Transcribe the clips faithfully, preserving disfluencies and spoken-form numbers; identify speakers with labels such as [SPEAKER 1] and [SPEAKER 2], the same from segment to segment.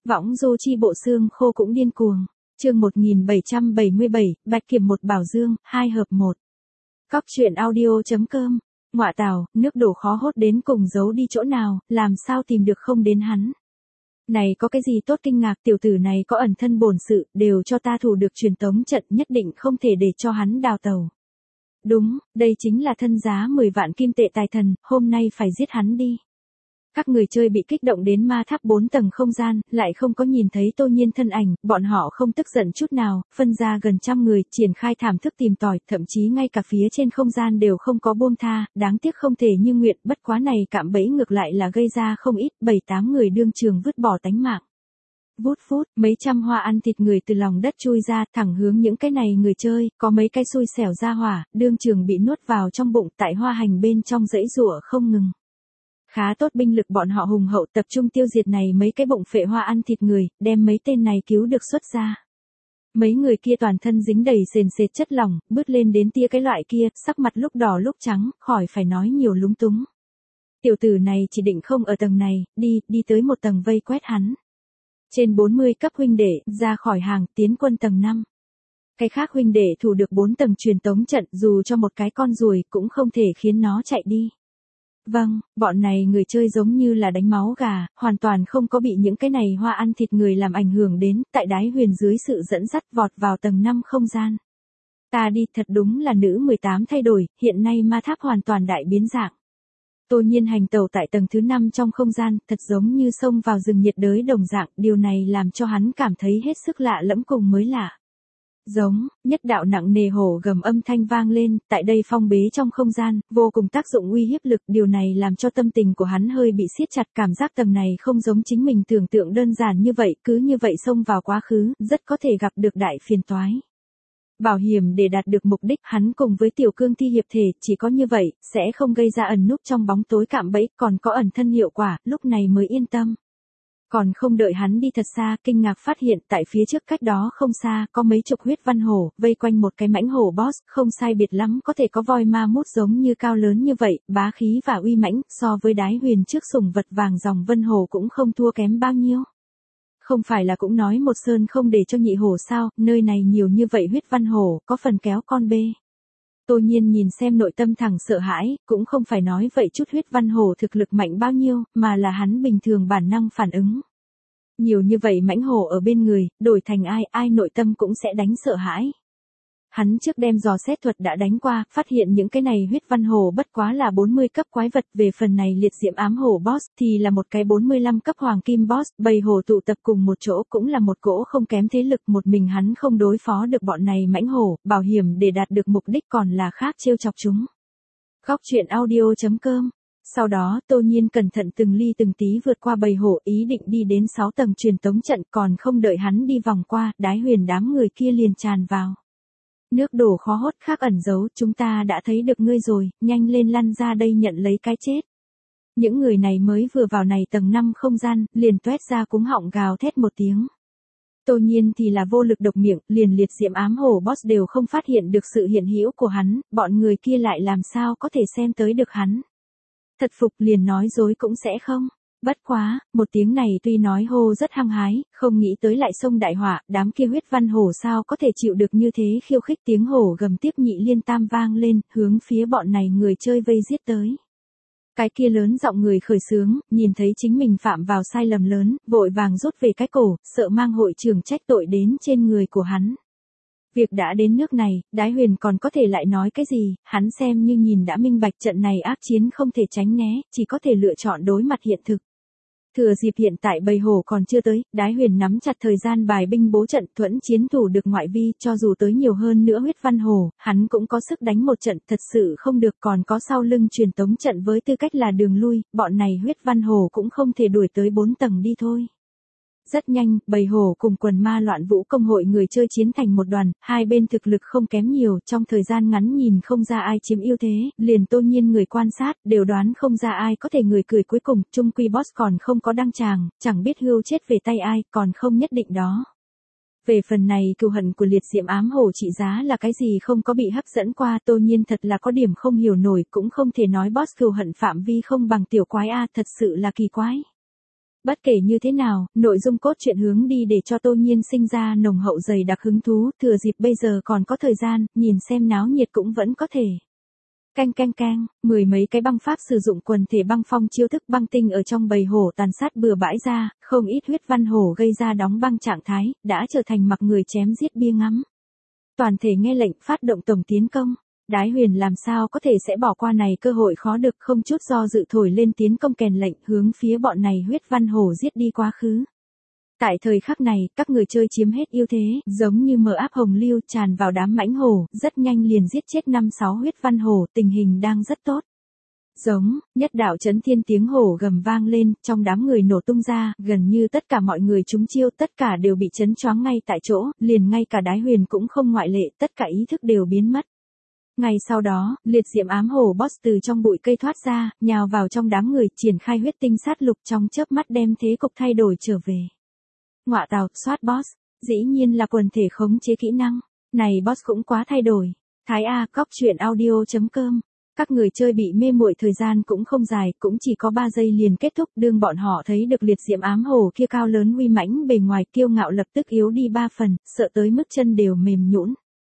[SPEAKER 1] Võng du chi bộ xương khô cũng điên cuồng. Chương một nghìn bảy trăm bảy mươi bảy, Bạch Kiểm một Bảo Dương, hai hợp một. Cóc truyện audio.com. Ngọa tào, nước đổ khó hốt đến cùng giấu đi chỗ nào, làm sao tìm được không đến hắn. Này có cái gì tốt kinh ngạc, tiểu tử này có ẩn thân bổn sự, đều cho ta thủ được truyền tống trận, nhất định không thể để cho hắn đào tàu. Đúng, đây chính là thân giá mười vạn kim tệ tài thần, hôm nay phải giết hắn đi. Các người chơi bị kích động đến ma tháp bốn tầng không gian, lại không có nhìn thấy Tô Nhiên thân ảnh, bọn họ không tức giận chút nào, phân ra gần trăm người, triển khai thảm thức tìm tòi, thậm chí ngay cả phía trên không gian đều không có buông tha, đáng tiếc không thể như nguyện, bất quá này cạm bẫy ngược lại là gây ra không ít, bảy tám người đương trường vứt bỏ tánh mạng. Vút phút, mấy trăm hoa ăn thịt người từ lòng đất chui ra, thẳng hướng những cái này người chơi, có mấy cái xui xẻo ra hỏa, đương trường bị nuốt vào trong bụng, tại hoa hành bên trong dãy rủa không ngừng. Khá tốt binh lực bọn họ hùng hậu tập trung tiêu diệt này mấy cái bụng phệ hoa ăn thịt người, đem mấy tên này cứu được xuất ra. Mấy người kia toàn thân dính đầy sền sệt chất lỏng, bứt lên đến tia cái loại kia, sắc mặt lúc đỏ lúc trắng, khỏi phải nói nhiều lúng túng. Tiểu tử này chỉ định không ở tầng này, đi, đi tới một tầng vây quét hắn. Trên bốn mươi cấp huynh đệ, ra khỏi hàng, tiến quân tầng năm. Cái khác huynh đệ thủ được bốn tầng truyền tống trận, dù cho một cái con ruồi cũng không thể khiến nó chạy đi. Vâng, bọn này người chơi giống như là đánh máu gà, hoàn toàn không có bị những cái này hoa ăn thịt người làm ảnh hưởng đến, tại đái huyền dưới sự dẫn dắt vọt vào tầng năm không gian. Ta đi, thật đúng là nữ mười tám thay đổi, hiện nay ma tháp hoàn toàn đại biến dạng. Tô Nhiên hành tẩu tại tầng thứ năm trong không gian, thật giống như xông vào rừng nhiệt đới đồng dạng, điều này làm cho hắn cảm thấy hết sức lạ lẫm cùng mới lạ. Giống, nhất đạo nặng nề hổ gầm âm thanh vang lên, tại đây phong bế trong không gian, vô cùng tác dụng uy hiếp lực, điều này làm cho tâm tình của hắn hơi bị siết chặt, cảm giác tầng này không giống chính mình tưởng tượng đơn giản như vậy, cứ như vậy xông vào quá khứ, rất có thể gặp được đại phiền toái. Bảo hiểm để đạt được mục đích, hắn cùng với tiểu cương thi hiệp thể, chỉ có như vậy, sẽ không gây ra ẩn núp trong bóng tối cạm bẫy, còn có ẩn thân hiệu quả, lúc này mới yên tâm. Còn không đợi hắn đi thật xa, kinh ngạc phát hiện tại phía trước cách đó không xa, có mấy chục huyết văn hổ, vây quanh một cái mãnh hổ boss, không sai biệt lắm có thể có voi ma mút giống như cao lớn như vậy, bá khí và uy mãnh, so với đái huyền trước sủng vật vàng dòng vân hổ cũng không thua kém bao nhiêu. Không phải là cũng nói một sơn không để cho nhị hổ sao, nơi này nhiều như vậy huyết văn hổ, có phần kéo con bê. Tô Nhiên nhìn xem nội tâm thẳng sợ hãi, cũng không phải nói vậy chút huyết văn hổ thực lực mạnh bao nhiêu, mà là hắn bình thường bản năng phản ứng. Nhiều như vậy mãnh hổ ở bên người, đổi thành ai, ai nội tâm cũng sẽ đánh sợ hãi. Hắn trước đem dò xét thuật đã đánh qua, phát hiện những cái này huyết văn hổ bất quá là bốn mươi cấp quái vật, về phần này liệt diệm ám hổ boss thì là một cái bốn mươi lăm cấp hoàng kim boss, bầy hổ tụ tập cùng một chỗ cũng là một cỗ không kém thế lực, một mình hắn không đối phó được bọn này mãnh hổ, bảo hiểm để đạt được mục đích còn là khác trêu chọc chúng. Cóc truyện audio.com. Sau đó, Tô Nhiên cẩn thận từng ly từng tí vượt qua bầy hổ, ý định đi đến sáu tầng truyền tống trận, còn không đợi hắn đi vòng qua, đái huyền đám người kia liền tràn vào. Nước đổ khó hốt khác ẩn giấu, chúng ta đã thấy được ngươi rồi, nhanh lên lăn ra đây nhận lấy cái chết. Những người này mới vừa vào này tầng năm không gian, liền toét ra cúng họng gào thét một tiếng. Tô Nhiên thì là vô lực độc miệng, liền liệt diệm ám hổ boss đều không phát hiện được sự hiện hữu của hắn, bọn người kia lại làm sao có thể xem tới được hắn. Thật phục liền nói dối cũng sẽ không. Bất quá, một tiếng này tuy nói hô rất hăng hái, không nghĩ tới lại sông đại hỏa, đám kia huyết văn hổ sao có thể chịu được như thế, khiêu khích tiếng hổ gầm tiếp nhị liên tam vang lên, hướng phía bọn này người chơi vây giết tới. Cái kia lớn giọng người khởi xướng, nhìn thấy chính mình phạm vào sai lầm lớn, vội vàng rút về cái cổ, sợ mang hội trưởng trách tội đến trên người của hắn. Việc đã đến nước này, đái huyền còn có thể lại nói cái gì, hắn xem như nhìn đã minh bạch trận này ác chiến không thể tránh né, chỉ có thể lựa chọn đối mặt hiện thực. Thừa dịp hiện tại bầy hổ còn chưa tới, đái huyền nắm chặt thời gian bài binh bố trận thuẫn chiến thủ được ngoại vi, cho dù tới nhiều hơn nữa huyết văn hổ, hắn cũng có sức đánh một trận, thật sự không được, còn có sau lưng truyền tống trận với tư cách là đường lui, bọn này huyết văn hổ cũng không thể đuổi tới bốn tầng đi thôi. Rất nhanh, bầy hổ cùng quần ma loạn vũ công hội người chơi chiến thành một đoàn, hai bên thực lực không kém nhiều, trong thời gian ngắn nhìn không ra ai chiếm ưu thế, liền Tô Nhiên người quan sát, đều đoán không ra ai có thể người cười cuối cùng, chung quy boss còn không có đăng tràng, chẳng biết hưu chết về tay ai, còn không nhất định đó. Về phần này cừu hận của liệt diệm ám hổ trị giá là cái gì không có bị hấp dẫn qua, Tô Nhiên thật là có điểm không hiểu nổi, cũng không thể nói boss cừu hận phạm vi không bằng tiểu quái a, thật sự là kỳ quái. Bất kể như thế nào, nội dung cốt truyện hướng đi để cho Tô Nhiên sinh ra nồng hậu dày đặc hứng thú, thừa dịp bây giờ còn có thời gian, nhìn xem náo nhiệt cũng vẫn có thể. Canh canh canh, mười mấy cái băng pháp sử dụng quần thể băng phong chiêu thức băng tinh ở trong bầy hổ tàn sát bừa bãi ra, không ít huyết văn hổ gây ra đóng băng trạng thái, đã trở thành mặc người chém giết bia ngắm. Toàn thể nghe lệnh phát động tổng tiến công. Đái Huyền làm sao có thể sẽ bỏ qua này cơ hội khó được, không chút do dự thổi lên tiến công kèn lệnh hướng phía bọn này huyết văn hổ giết đi quá khứ. Tại thời khắc này, các người chơi chiếm hết ưu thế, giống như mở áp hồng lưu tràn vào đám mãnh hổ, rất nhanh liền giết chết năm sáu huyết văn hổ, tình hình đang rất tốt. Giống, nhất đạo chấn thiên tiếng hổ gầm vang lên, trong đám người nổ tung ra, gần như tất cả mọi người trúng chiêu, tất cả đều bị chấn choáng ngay tại chỗ, liền ngay cả Đái Huyền cũng không ngoại lệ, tất cả ý thức đều biến mất. Ngay sau đó, liệt diệm ám hổ boss từ trong bụi cây thoát ra, nhào vào trong đám người, triển khai huyết tinh sát lục trong chớp mắt đem thế cục thay đổi trở về. Ngọa tào, soát boss, dĩ nhiên là quần thể khống chế kỹ năng, này boss cũng quá thay đổi. Thái A, cóc truyện audio chấm com. Các người chơi bị mê muội thời gian cũng không dài, cũng chỉ có ba giây liền kết thúc, đương bọn họ thấy được liệt diệm ám hổ kia cao lớn uy mãnh bề ngoài kiêu ngạo lập tức yếu đi ba phần, sợ tới mức chân đều mềm nhũn.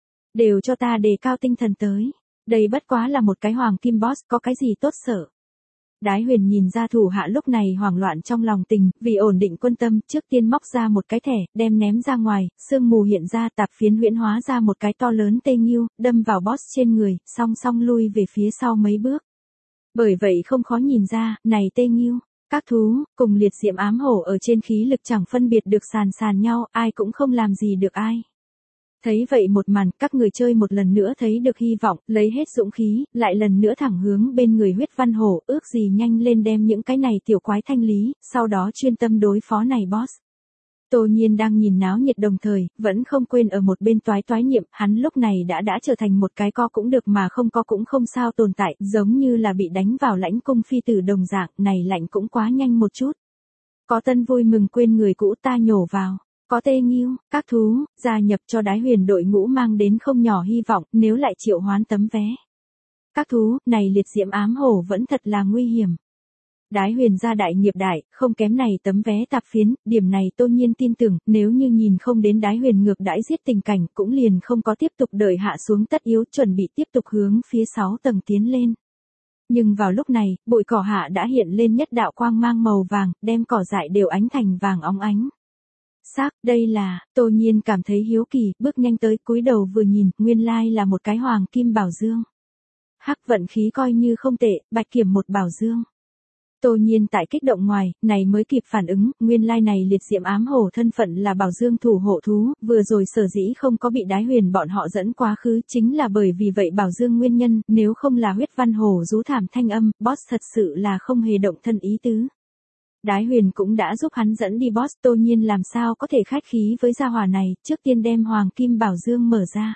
[SPEAKER 1] Đều cho ta đề cao tinh thần tới. Đây bất quá là một cái hoàng kim boss, có cái gì tốt sợ. Đái Huyền nhìn ra thủ hạ lúc này hoảng loạn trong lòng tình, vì ổn định quân tâm, trước tiên móc ra một cái thẻ, đem ném ra ngoài, sương mù hiện ra, tạp phiến huyễn hóa ra một cái to lớn tê nghiêu, đâm vào boss trên người, song song lui về phía sau mấy bước. Bởi vậy không khó nhìn ra, này tê nghiêu, các thú, cùng liệt diệm ám hổ ở trên khí lực chẳng phân biệt được sàn sàn nhau, ai cũng không làm gì được ai. Thấy vậy một màn, các người chơi một lần nữa thấy được hy vọng, lấy hết dũng khí, lại lần nữa thẳng hướng bên người huyết văn hổ, ước gì nhanh lên đem những cái này tiểu quái thanh lý, sau đó chuyên tâm đối phó này boss. Tô Nhiên đang nhìn náo nhiệt đồng thời, vẫn không quên ở một bên toái toái niệm, hắn lúc này đã đã trở thành một cái co cũng được mà không có cũng không sao tồn tại, giống như là bị đánh vào lãnh cung phi tử đồng dạng, này lạnh cũng quá nhanh một chút. Có tân vui mừng quên người cũ ta nhổ vào. Có tê nghiêu, các thú, gia nhập cho Đái Huyền đội ngũ mang đến không nhỏ hy vọng, nếu lại triệu hoán tấm vé. Các thú, này liệt diệm ám hổ vẫn thật là nguy hiểm. Đái Huyền ra đại nghiệp đại, không kém này tấm vé tạp phiến, điểm này Tô Nhiên tin tưởng, nếu như nhìn không đến Đái Huyền ngược đãi giết tình cảnh, cũng liền không có tiếp tục đợi hạ xuống tất yếu, chuẩn bị tiếp tục hướng phía sáu tầng tiến lên. Nhưng vào lúc này, bụi cỏ hạ đã hiện lên nhất đạo quang mang màu vàng, đem cỏ dại đều ánh thành vàng óng ánh. Xác, đây là, Tô Nhiên cảm thấy hiếu kỳ, bước nhanh tới, cúi đầu vừa nhìn, nguyên lai là một cái hoàng kim bảo dương. Hắc vận khí coi như không tệ, bạch kiểm một bảo dương. Tô Nhiên tại kích động ngoài, này mới kịp phản ứng, nguyên lai này liệt diệm ám hổ thân phận là bảo dương thủ hộ thú, vừa rồi sở dĩ không có bị Đái Huyền bọn họ dẫn quá khứ, chính là bởi vì vậy bảo dương nguyên nhân, nếu không là huyết văn hổ rú thảm thanh âm, boss thật sự là không hề động thân ý tứ. Đái Huyền cũng đã giúp hắn dẫn đi boss, Tô Nhiên làm sao có thể khách khí với gia hỏa này, trước tiên đem hoàng kim bảo dương mở ra.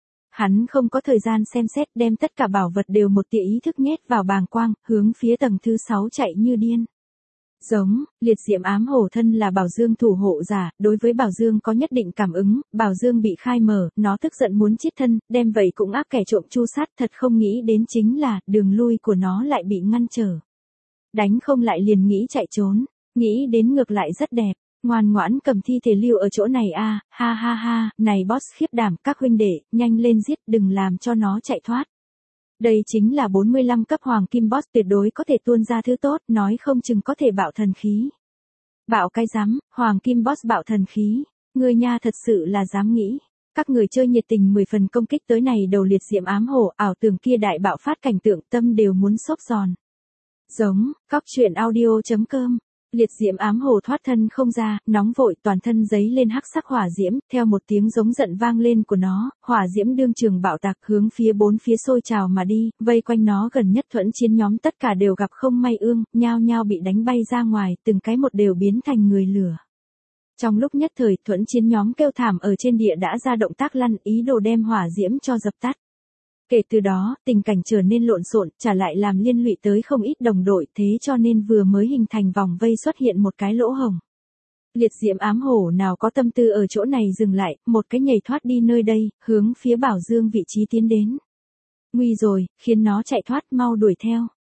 [SPEAKER 1] Hắn không có thời gian xem xét, đem tất cả bảo vật đều một tia ý thức nhét vào bàng quang, hướng phía tầng thứ sáu chạy như điên. Giống, liệt diệm ám hổ thân là bảo dương thủ hộ giả, đối với bảo dương có nhất định cảm ứng, bảo dương bị khai mở, nó tức giận muốn chiết thân, đem vậy cũng áp kẻ trộm chu sát, thật không nghĩ đến chính là, đường lui của nó lại bị ngăn trở. Đánh không lại liền nghĩ chạy trốn, nghĩ đến ngược lại rất đẹp, ngoan ngoãn cầm thi thể lưu ở chỗ này a, ha ha ha, này boss khiếp đảm, các huynh đệ, nhanh lên giết, đừng làm cho nó chạy thoát. Đây chính là bốn mươi lăm cấp hoàng kim boss, tuyệt đối có thể tuôn ra thứ tốt, nói không chừng có thể bạo thần khí. Bạo cái rắm, hoàng kim boss bạo thần khí, người nha thật sự là dám nghĩ. Các người chơi nhiệt tình mười phần công kích tới này đầu liệt diệm ám hổ, ảo tưởng kia đại bạo phát cảnh tượng, tâm đều muốn xốp giòn. Giống, cóc truyện audio chấm com. Liệt diệm ám hổ thoát thân không ra, nóng vội, toàn thân giấy lên hắc sắc hỏa diễm, theo một tiếng giống giận vang lên của nó, hỏa diễm đương trường bạo tạc hướng phía bốn phía sôi trào mà đi, vây quanh nó gần nhất thuẫn chiến nhóm tất cả đều gặp không may ương, nhao nhao bị đánh bay ra ngoài, từng cái một đều biến thành người lửa. Trong lúc nhất thời, thuẫn chiến nhóm kêu thảm ở trên địa đã ra động tác lăn, ý đồ đem hỏa diễm cho dập tắt. Kể từ đó, tình cảnh trở nên lộn xộn, trả lại làm liên lụy tới không ít đồng đội, thế cho nên vừa mới hình thành vòng vây xuất hiện một cái lỗ hổng. Liệt diệm ám hổ nào có tâm tư ở chỗ này dừng lại, một cái nhảy thoát đi nơi đây, hướng phía bảo dương vị trí tiến đến. Nguy rồi, khiến nó chạy thoát, mau đuổi theo.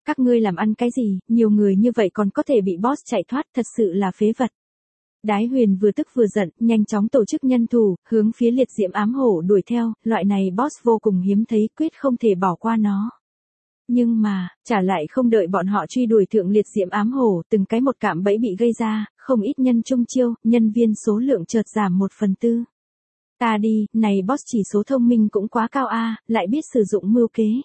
[SPEAKER 1] Các ngươi làm ăn cái gì, nhiều người như vậy còn có thể bị boss chạy thoát, thật sự là phế vật. Đái Huyền vừa tức vừa giận, nhanh chóng tổ chức nhân thủ, hướng phía liệt diễm ám hổ đuổi theo, loại này boss vô cùng hiếm thấy, quyết không thể bỏ qua nó. Nhưng mà, trả lại không đợi bọn họ truy đuổi thượng liệt diễm ám hổ, từng cái một cạm bẫy bị gây ra, không ít nhân trung chiêu, nhân viên số lượng chợt giảm một phần tư. Ta đi, này boss chỉ số thông minh cũng quá cao a, lại biết sử dụng mưu kế.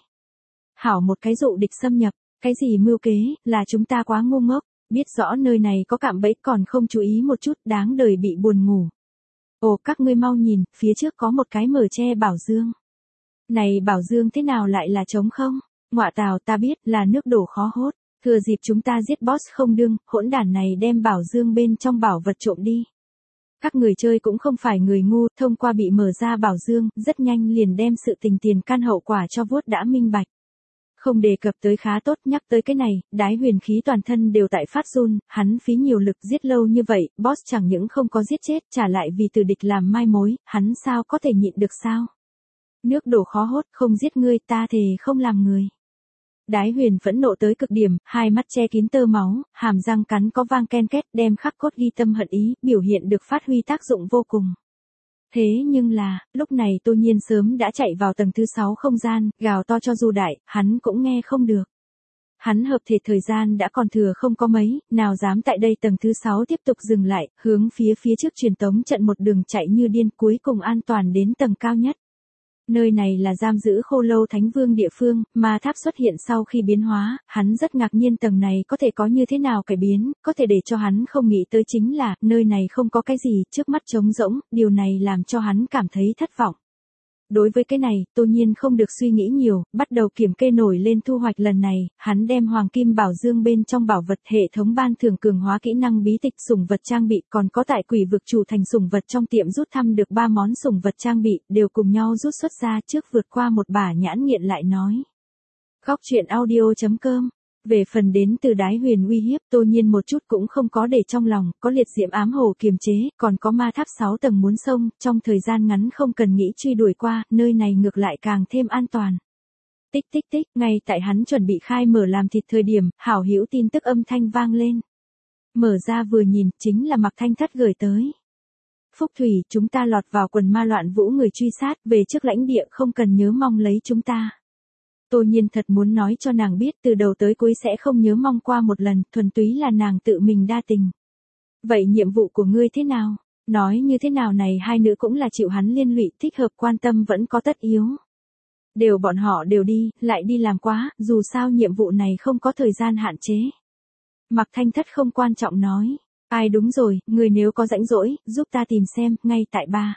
[SPEAKER 1] Hảo một cái dụ địch xâm nhập, cái gì mưu kế, là chúng ta quá ngu ngốc, biết rõ nơi này có cạm bẫy còn không chú ý một chút, đáng đời bị buồn ngủ. Ồ, các ngươi mau nhìn, phía trước có một cái mở tre bảo dương. Này bảo dương thế nào lại là trống không? Ngọa tào, ta biết, là nước đổ khó hốt, thừa dịp chúng ta giết boss không đương, hỗn đản này đem bảo dương bên trong bảo vật trộm đi. Các người chơi cũng không phải người ngu, thông qua bị mở ra bảo dương, rất nhanh liền đem sự tình tiền căn hậu quả cho vuốt đã minh bạch. Không đề cập tới khá tốt, nhắc tới cái này, Đái Huyền khí toàn thân đều tại phát run, hắn phí nhiều lực giết lâu như vậy, boss chẳng những không có giết chết, trả lại vì từ địch làm mai mối, hắn sao có thể nhịn được sao? Nước đổ khó hốt, không giết ngươi, ta thề không làm người. Đái Huyền phẫn nộ tới cực điểm, hai mắt che kín tơ máu, hàm răng cắn có vang ken két, đem khắc cốt ghi tâm hận ý, biểu hiện được phát huy tác dụng vô cùng. Thế nhưng là, lúc này Tô Nhiên sớm đã chạy vào tầng thứ sáu không gian, gào to cho dù đại, hắn cũng nghe không được. Hắn hợp thể thời gian đã còn thừa không có mấy, nào dám tại đây tầng thứ sáu tiếp tục dừng lại, hướng phía phía trước truyền tống trận một đường chạy như điên, cuối cùng an toàn đến tầng cao nhất. Nơi này là giam giữ Khô Lâu Thánh Vương địa phương, ma tháp xuất hiện sau khi biến hóa, hắn rất ngạc nhiên tầng này có thể có như thế nào cải biến, có thể để cho hắn không nghĩ tới chính là, nơi này không có cái gì, trước mắt trống rỗng, điều này làm cho hắn cảm thấy thất vọng. Đối với cái này, Tô Nhiên không được suy nghĩ nhiều, bắt đầu kiểm kê nổi lên thu hoạch lần này, hắn đem hoàng kim bảo dương bên trong bảo vật hệ thống ban thưởng cường hóa kỹ năng bí tịch sủng vật trang bị, còn có tại quỷ vực chủ thành sủng vật trong tiệm rút thăm được ba món sủng vật trang bị, đều cùng nhau rút xuất ra trước vượt qua một bả nhãn nghiện lại nói. Góc truyện audio chấm com. Về phần đến từ Đái Huyền uy hiếp, Tô Nhiên một chút cũng không có để trong lòng, có liệt diễm ám hồ kiềm chế, còn có ma tháp sáu tầng muốn xông, trong thời gian ngắn không cần nghĩ truy đuổi qua, nơi này ngược lại càng thêm an toàn. Tích tích tích, ngay tại hắn chuẩn bị khai mở làm thịt thời điểm, hảo hữu tin tức âm thanh vang lên. Mở ra vừa nhìn, chính là Mạc Thanh Thất gửi tới. Phúc Thủy, chúng ta lọt vào quần ma loạn vũ người truy sát, về trước lãnh địa không cần nhớ mong lấy chúng ta. Tô Nhiên thật muốn nói cho nàng biết từ đầu tới cuối sẽ không nhớ mong qua một lần, thuần túy là nàng tự mình đa tình. Vậy nhiệm vụ của ngươi thế nào? Nói như thế nào này hai nữ cũng là chịu hắn liên lụy, thích hợp quan tâm vẫn có tất yếu. Đều bọn họ đều đi, lại đi làm quá, dù sao nhiệm vụ này không có thời gian hạn chế. Mạc Thanh Thất không quan trọng nói. Ai đúng rồi, người nếu có rãnh rỗi, giúp ta tìm xem, ngay tại ba.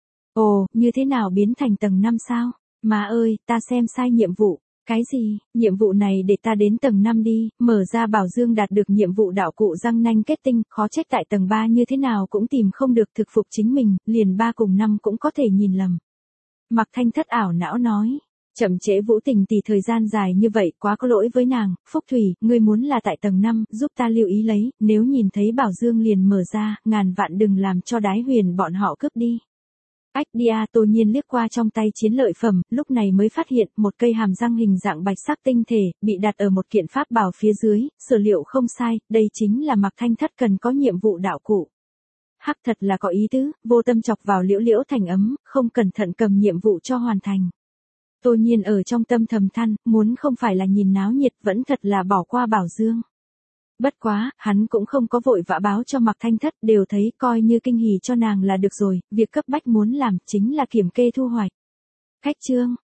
[SPEAKER 1] Ồ, như thế nào biến thành tầng năm sao? Má ơi, ta xem sai nhiệm vụ. Cái gì, nhiệm vụ này để ta đến tầng năm đi, mở ra bảo dương đạt được nhiệm vụ đạo cụ răng nanh kết tinh, khó trách tại tầng ba như thế nào cũng tìm không được thực phục chính mình, liền ba cùng năm cũng có thể nhìn lầm. Mạc Thanh Thất ảo não nói, chậm trễ Vũ Tình tỷ thời gian dài như vậy quá có lỗi với nàng, Phúc Thủy, ngươi muốn là tại tầng năm, giúp ta lưu ý lấy, nếu nhìn thấy bảo dương liền mở ra, ngàn vạn đừng làm cho Đái Huyền bọn họ cướp đi. Ách đi a, Tô Nhiên liếc qua trong tay chiến lợi phẩm, lúc này mới phát hiện một cây hàm răng hình dạng bạch sắc tinh thể, bị đặt ở một kiện pháp bảo phía dưới, sở liệu không sai, đây chính là Mạc Thanh Thất cần có nhiệm vụ đạo cụ. Hắc thật là có ý tứ, vô tâm chọc vào liễu liễu thành ấm, không cẩn thận cầm nhiệm vụ cho hoàn thành. Tô Nhiên ở trong tâm thầm than, muốn không phải là nhìn náo nhiệt vẫn thật là bỏ qua bảo dương. Bất quá, hắn cũng không có vội vã báo cho Mạc Thanh Thất, đều thấy coi như kinh hỉ cho nàng là được rồi, việc cấp bách muốn làm chính là kiểm kê thu hoạch. Khách chương,